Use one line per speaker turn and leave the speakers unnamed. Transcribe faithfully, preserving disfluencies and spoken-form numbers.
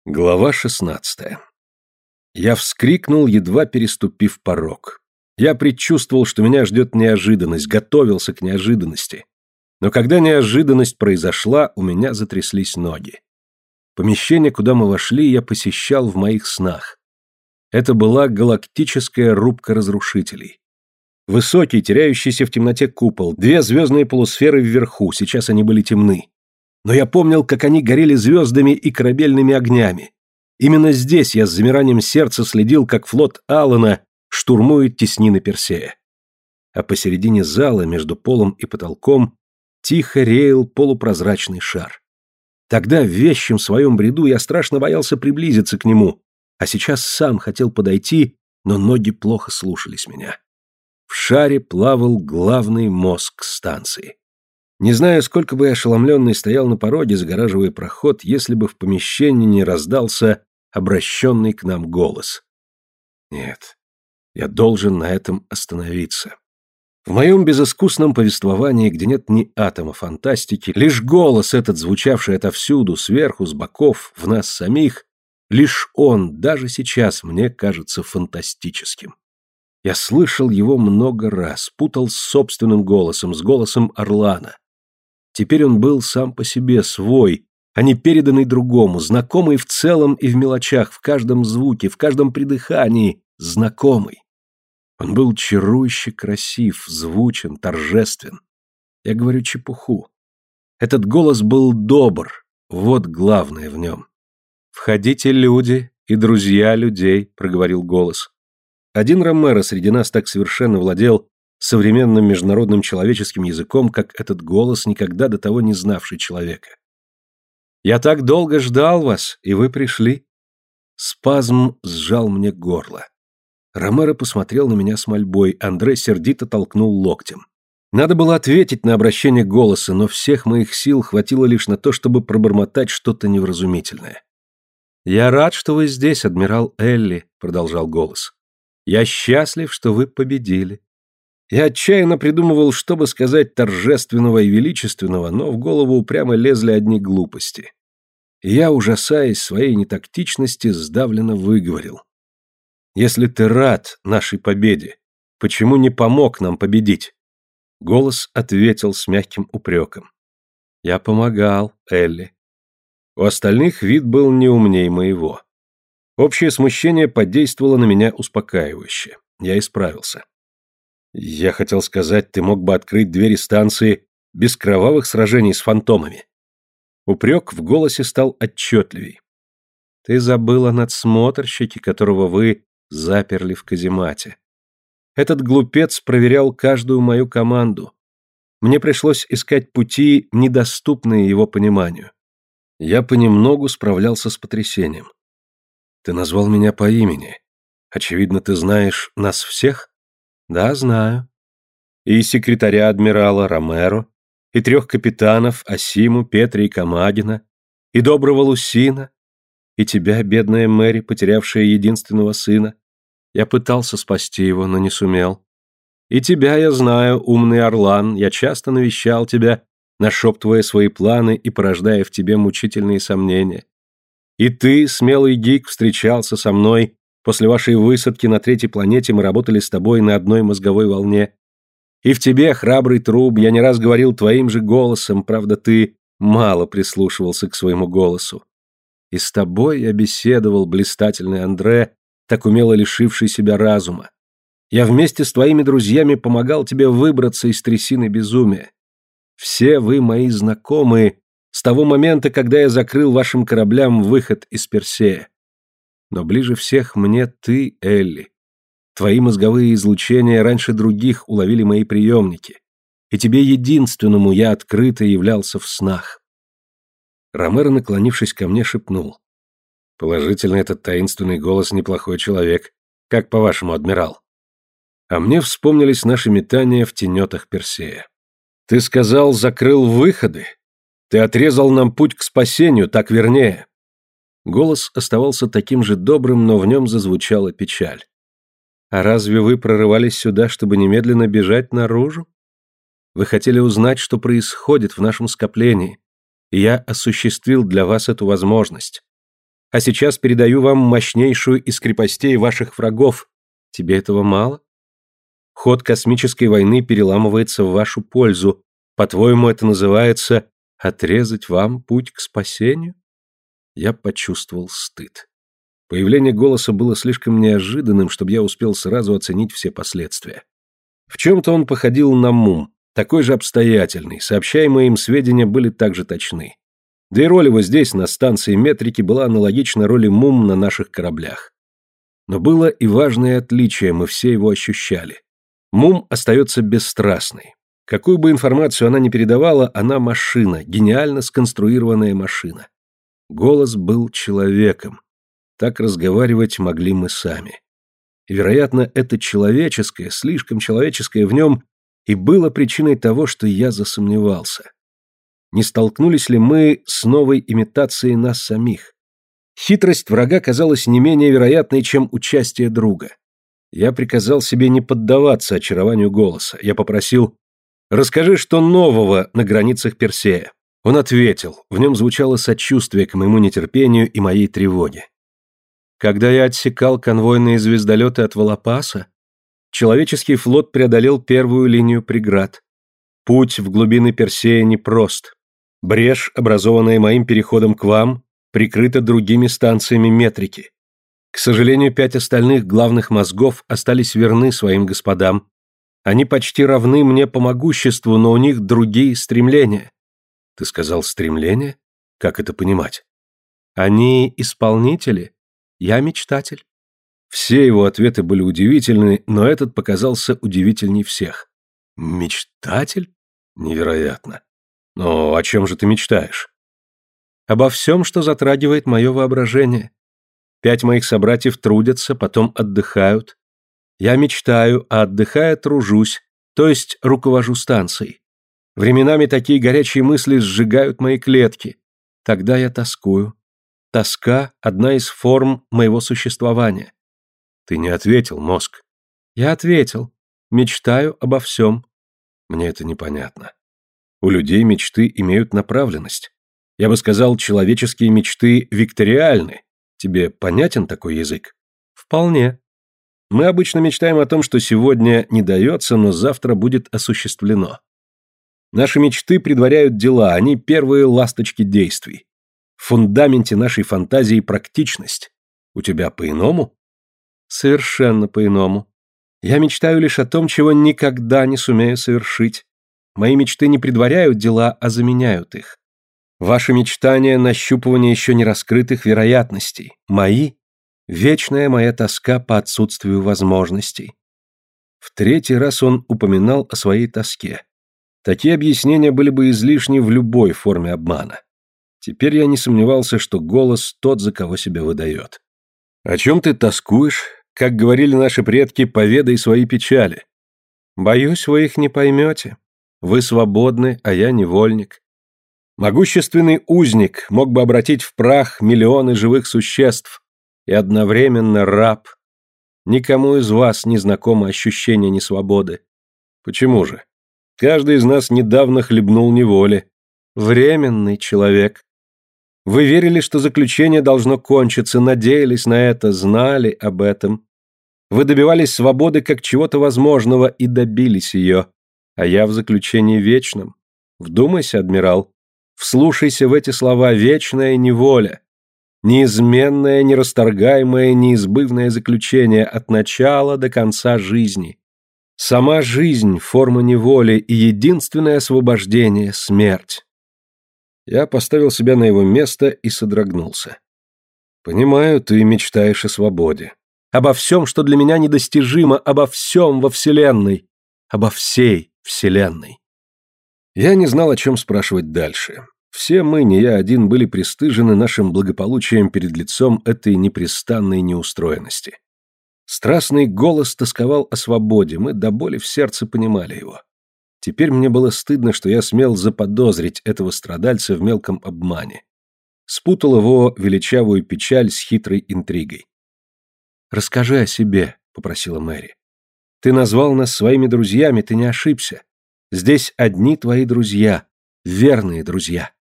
Глава шестнадцатая. Я вскрикнул, едва переступив порог. Я предчувствовал, что меня ждет неожиданность, готовился к неожиданности. Но когда неожиданность произошла, у меня затряслись ноги. Помещение, куда мы вошли, я посещал в моих снах. Это была галактическая рубка разрушителей. Высокий, теряющийся в темноте купол, две звездные полусферы вверху, сейчас они были темны. Но я помнил, как они горели звездами и корабельными огнями. Именно здесь я с замиранием сердца следил, как флот Аллана штурмует теснины Персея. А посередине зала, между полом и потолком, тихо реял полупрозрачный шар. Тогда в вещем своем бреду я страшно боялся приблизиться к нему, а сейчас сам хотел подойти, но ноги плохо слушались меня. В шаре плавал главный мозг станции. Не знаю, сколько бы я ошеломленный стоял на пороге, загораживая проход, если бы в помещении не раздался обращенный к нам голос. Нет, я должен на этом остановиться. В моем безыскусном повествовании, где нет ни атома фантастики, лишь голос этот, звучавший отовсюду, сверху, с боков, в нас самих, лишь он, даже сейчас, мне кажется фантастическим. Я слышал его много раз, путал с собственным голосом, с голосом Орлана. Теперь он был сам по себе свой, а не переданный другому, знакомый в целом и в мелочах, в каждом звуке, в каждом придыхании, знакомый. Он был чарующе красив, звучен, торжествен. Я говорю чепуху. Этот голос был добр, вот главное в нем. «Входите, люди и друзья людей», — проговорил голос. Один Ромеро среди нас так совершенно владел современным международным человеческим языком, как этот голос, никогда до того не знавший человека. «Я так долго ждал вас, и вы пришли». Спазм сжал мне горло. Ромеро посмотрел на меня с мольбой, Андре сердито толкнул локтем. Надо было ответить на обращение голоса, но всех моих сил хватило лишь на то, чтобы пробормотать что-то невразумительное. «Я рад, что вы здесь, адмирал Элли», — продолжал голос. «Я счастлив, что вы победили». Я отчаянно придумывал, что бы сказать торжественного и величественного, но в голову упрямо лезли одни глупости. И я, ужасаясь своей нетактичности, сдавленно выговорил. «Если ты рад нашей победе, почему не помог нам победить?» Голос ответил с мягким упреком. «Я помогал, Элли». У остальных вид был не умней моего. Общее смущение подействовало на меня успокаивающе. Я исправился. Я хотел сказать, ты мог бы открыть двери станции без кровавых сражений с фантомами. Упрек в голосе стал отчетливей. Ты забыл о надсмотрщике, которого вы заперли в каземате. Этот глупец проверял каждую мою команду. Мне пришлось искать пути, недоступные его пониманию. Я понемногу справлялся с потрясением. Ты назвал меня по имени. Очевидно, ты знаешь нас всех? Да, знаю. И секретаря адмирала Ромеро, и трех капитанов Асиму, Петри и Камагина, и доброго Лусина, и тебя, бедная Мэри, потерявшая единственного сына. Я пытался спасти его, но не сумел. И тебя я знаю, умный Орлан, я часто навещал тебя, нашептывая свои планы и порождая в тебе мучительные сомнения. И ты, смелый гик, встречался со мной. После вашей высадки на третьей планете мы работали с тобой на одной мозговой волне. И в тебе, храбрый труб, я не раз говорил твоим же голосом, правда, ты мало прислушивался к своему голосу. И с тобой я беседовал, блистательный Андре, так умело лишивший себя разума. Я вместе с твоими друзьями помогал тебе выбраться из трясины безумия. Все вы мои знакомые с того момента, когда я закрыл вашим кораблям выход из Персея. Но ближе всех мне ты, Элли. Твои мозговые излучения раньше других уловили мои приемники, и тебе единственному я открыто являлся в снах. Ромеро, наклонившись ко мне, шепнул. Положительно, этот таинственный голос неплохой человек. Как по-вашему, адмирал? А мне вспомнились наши метания в тенетах Персея. Ты сказал, закрыл выходы? Ты отрезал нам путь к спасению, так вернее. Голос оставался таким же добрым, но в нем зазвучала печаль. «А разве вы прорывались сюда, чтобы немедленно бежать наружу? Вы хотели узнать, что происходит в нашем скоплении, и я осуществил для вас эту возможность. а сейчас передаю вам мощнейшую из крепостей ваших врагов. Тебе этого мало? Ход космической войны переламывается в вашу пользу. По-твоему, это называется отрезать вам путь к спасению? Я почувствовал стыд. Появление голоса было слишком неожиданным, чтобы я успел сразу оценить все последствия. В чем-то он походил на Мум, такой же обстоятельный, сообщаемые им сведения были также точны. Да и роль его здесь, на станции метрики, была аналогична роли Мум на наших кораблях. Но было и важное отличие, мы все его ощущали. Мум остается бесстрастной. Какую бы информацию она ни передавала, она машина, гениально сконструированная машина. Голос был человеком. Так разговаривать могли мы сами. И, вероятно, это человеческое, слишком человеческое в нем и было причиной того, что я засомневался. Не столкнулись ли мы с новой имитацией нас самих? Хитрость врага казалась не менее вероятной, чем участие друга. Я приказал себе не поддаваться очарованию голоса. Я попросил: «Расскажи, что нового на границах Персея». Он ответил, в нем звучало сочувствие к моему нетерпению и моей тревоге. Когда я отсекал конвойные звездолеты от Волопаса, человеческий флот преодолел первую линию преград. Путь в глубины Персея непрост. Брешь, образованная моим переходом к вам, прикрыта другими станциями метрики. К сожалению, пять остальных главных мозгов остались верны своим господам. Они почти равны мне по могуществу, но у них другие стремления. Ты сказал стремления? Как это понимать? Они исполнители, я мечтатель. Все его ответы были удивительны, но этот показался удивительней всех. Мечтатель? Невероятно. Но о чем же ты мечтаешь? Обо всем, что затрагивает мое воображение. Пять моих собратьев трудятся, потом отдыхают. Я мечтаю, а отдыхая тружусь, то есть руковожу станцией. Временами такие горячие мысли сжигают мои клетки. Тогда я тоскую. Тоска – одна из форм моего существования. Ты не ответил, мозг. Я ответил. Мечтаю обо всем. Мне это непонятно. У людей мечты имеют направленность. Я бы сказал, человеческие мечты викториальны. Тебе понятен такой язык? Вполне. Мы обычно мечтаем о том, что сегодня не дается, но завтра будет осуществлено. Наши мечты предваряют дела, они первые ласточки действий. В фундаменте нашей фантазии практичность. У тебя по-иному? Совершенно по-иному. Я мечтаю лишь о том, чего никогда не сумею совершить. Мои мечты не предваряют дела, а заменяют их. Ваши мечтания – нащупывание еще не раскрытых вероятностей. Мои – вечная моя тоска по отсутствию возможностей. В третий раз он упоминал о своей тоске. Такие объяснения были бы излишни в любой форме обмана. Теперь я не сомневался, что голос тот, за кого себя выдает. «О чем ты тоскуешь? Как говорили наши предки, поведай свои печали». «Боюсь, вы их не поймете. Вы свободны, а я невольник. Могущественный узник мог бы обратить в прах миллионы живых существ и одновременно раб. Никому из вас не знакомо ощущение несвободы. Почему же? Каждый из нас недавно хлебнул неволи. Временный человек. Вы верили, что заключение должно кончиться, надеялись на это, знали об этом. Вы добивались свободы как чего-то возможного и добились ее. А я в заключении вечном. Вдумайся, адмирал. Вслушайся в эти слова: вечная неволя. Неизменное, нерасторгаемое, неизбывное заключение от начала до конца жизни. Сама жизнь – форма неволи, и единственное освобождение – смерть. Я поставил себя на его место и содрогнулся. Понимаю, ты мечтаешь о свободе. Обо всем, что для меня недостижимо, обо всем во Вселенной. Обо всей Вселенной. Я не знал, о чем спрашивать дальше. Все мы, не я один, были пристыжены нашим благополучием перед лицом этой непрестанной неустроенности. Страстный голос тосковал о свободе, мы до боли в сердце понимали его. Теперь мне было стыдно, что я смел заподозрить этого страдальца в мелком обмане. Спутал его величавую печаль с хитрой интригой. «Расскажи о себе», — попросила Мэри. «Ты назвал нас своими друзьями, ты не ошибся. Здесь одни твои друзья, верные друзья».